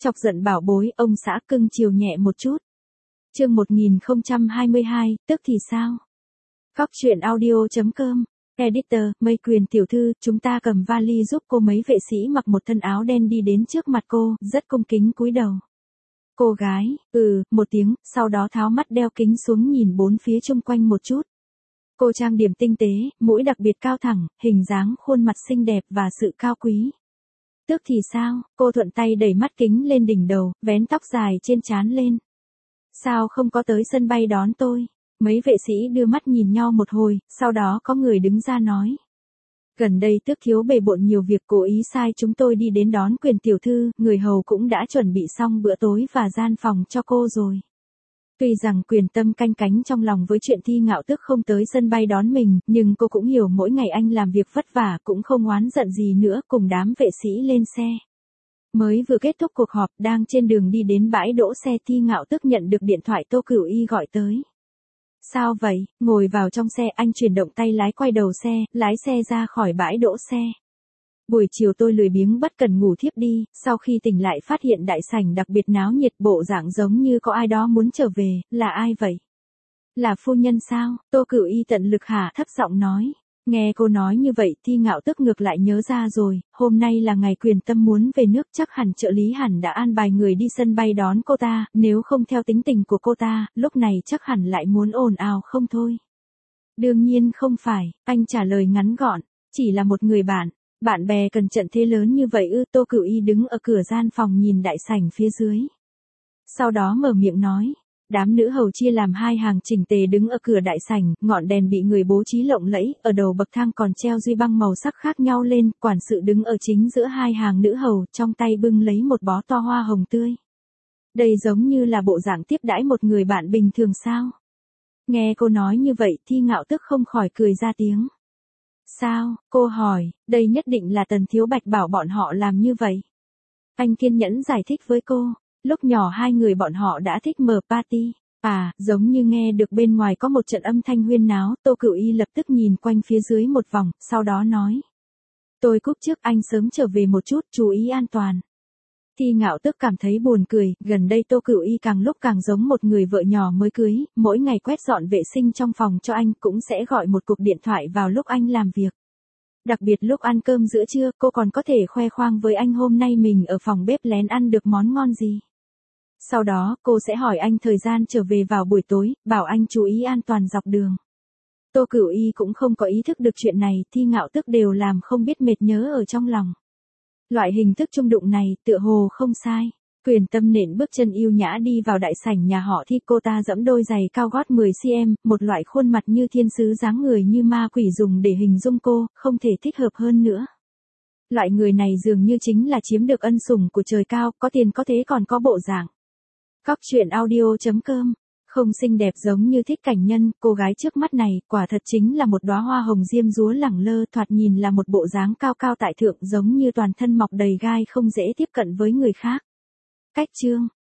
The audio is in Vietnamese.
Chọc giận bảo bối, ông xã cưng chiều nhẹ một chút. Chương 1022, tức thì sao? Góc truyện audio.com. Editor, Mây Quyền tiểu thư, chúng ta cầm vali giúp cô. Mấy vệ sĩ mặc một thân áo đen đi đến trước mặt cô, rất cung kính cúi đầu. Cô gái, một tiếng, sau đó tháo mắt đeo kính xuống nhìn bốn phía chung quanh một chút. Cô trang điểm tinh tế, mũi đặc biệt cao thẳng, hình dáng khuôn mặt xinh đẹp và sự cao quý. Tức thì sao? Cô thuận tay đẩy mắt kính lên đỉnh đầu, vén tóc dài trên trán lên. Sao không có tới sân bay đón tôi? Mấy vệ sĩ đưa mắt nhìn nhau một hồi, sau đó có người đứng ra nói. Gần đây tước thiếu bề bộn nhiều việc, cố ý sai chúng tôi đi đến đón Quyền tiểu thư, người hầu cũng đã chuẩn bị xong bữa tối và gian phòng cho cô rồi. Tuy rằng Quyền tâm canh cánh trong lòng với chuyện Thi Ngạo Tước không tới sân bay đón mình, nhưng cô cũng hiểu mỗi ngày anh làm việc vất vả, cũng không oán giận gì nữa, cùng đám vệ sĩ lên xe. Mới vừa kết thúc cuộc họp, đang trên đường đi đến bãi đỗ xe, Thi Ngạo Tước nhận được điện thoại Tô Cửu Y gọi tới. Sao vậy? Ngồi vào trong xe, anh chuyển động tay lái quay đầu xe, lái xe ra khỏi bãi đỗ xe. Buổi chiều tôi lười biếng bất cần ngủ thiếp đi, sau khi tỉnh lại phát hiện đại sảnh đặc biệt náo nhiệt, bộ dạng giống như có ai đó muốn trở về. Là ai vậy? Là phu nhân sao? Tô Cửu Y tận lực hạ thấp giọng nói. Nghe cô nói như vậy, Thi Ngạo Tước ngược lại nhớ ra rồi, hôm nay là ngày Quyền tâm muốn về nước, chắc hẳn trợ lý hẳn đã an bài người đi sân bay đón cô ta, nếu không theo tính tình của cô ta, lúc này chắc hẳn lại muốn ồn ào không thôi. Đương nhiên không phải, anh trả lời ngắn gọn, chỉ là một người bạn. Bạn bè cần trận thế lớn như vậy ư? Tô Cửu Y đứng ở cửa gian phòng nhìn đại sảnh phía dưới. Sau đó mở miệng nói. Đám nữ hầu chia làm hai hàng chỉnh tề đứng ở cửa đại sảnh, ngọn đèn bị người bố trí lộng lẫy, ở đầu bậc thang còn treo duy băng màu sắc khác nhau lên, quản sự đứng ở chính giữa hai hàng nữ hầu, trong tay bưng lấy một bó to hoa hồng tươi. Đây giống như là bộ dạng tiếp đãi một người bạn bình thường sao? Nghe cô nói như vậy, Thi Ngạo Tước không khỏi cười ra tiếng. Sao? Cô hỏi, đây nhất định là Tần Thiếu Bạch bảo bọn họ làm như vậy. Anh kiên nhẫn giải thích với cô. Lúc nhỏ hai người bọn họ đã thích mở party. Giống như nghe được bên ngoài có một trận âm thanh huyên náo, Tô Cửu Y lập tức nhìn quanh phía dưới một vòng, sau đó nói. Tôi cúp trước, anh sớm trở về một chút, chú ý an toàn. Thi Ngạo Tước cảm thấy buồn cười, gần đây Tô Cửu Y càng lúc càng giống một người vợ nhỏ mới cưới, mỗi ngày quét dọn vệ sinh trong phòng cho anh, cũng sẽ gọi một cuộc điện thoại vào lúc anh làm việc. Đặc biệt lúc ăn cơm giữa trưa, cô còn có thể khoe khoang với anh hôm nay mình ở phòng bếp lén ăn được món ngon gì. Sau đó, cô sẽ hỏi anh thời gian trở về vào buổi tối, bảo anh chú ý an toàn dọc đường. Tô Cửu Y cũng không có ý thức được chuyện này, Thi Ngạo Tước đều làm không biết mệt nhớ ở trong lòng. Loại hình thức chung đụng này, tựa hồ không sai. Quyền tâm nện bước chân yêu nhã đi vào đại sảnh nhà họ Thi, cô ta giẫm đôi giày cao gót 10cm, một loại khuôn mặt như thiên sứ dáng người như ma quỷ dùng để hình dung cô, không thể thích hợp hơn nữa. Loại người này dường như chính là chiếm được ân sủng của trời cao, có tiền có thế còn có bộ dạng. Góc truyện audio.com. Không xinh đẹp giống như Thích Cảnh Nhân, cô gái trước mắt này, quả thật chính là một đóa hoa hồng diêm dúa lẳng lơ, thoạt nhìn là một bộ dáng cao cao tại thượng, giống như toàn thân mọc đầy gai không dễ tiếp cận với người khác. Cách chương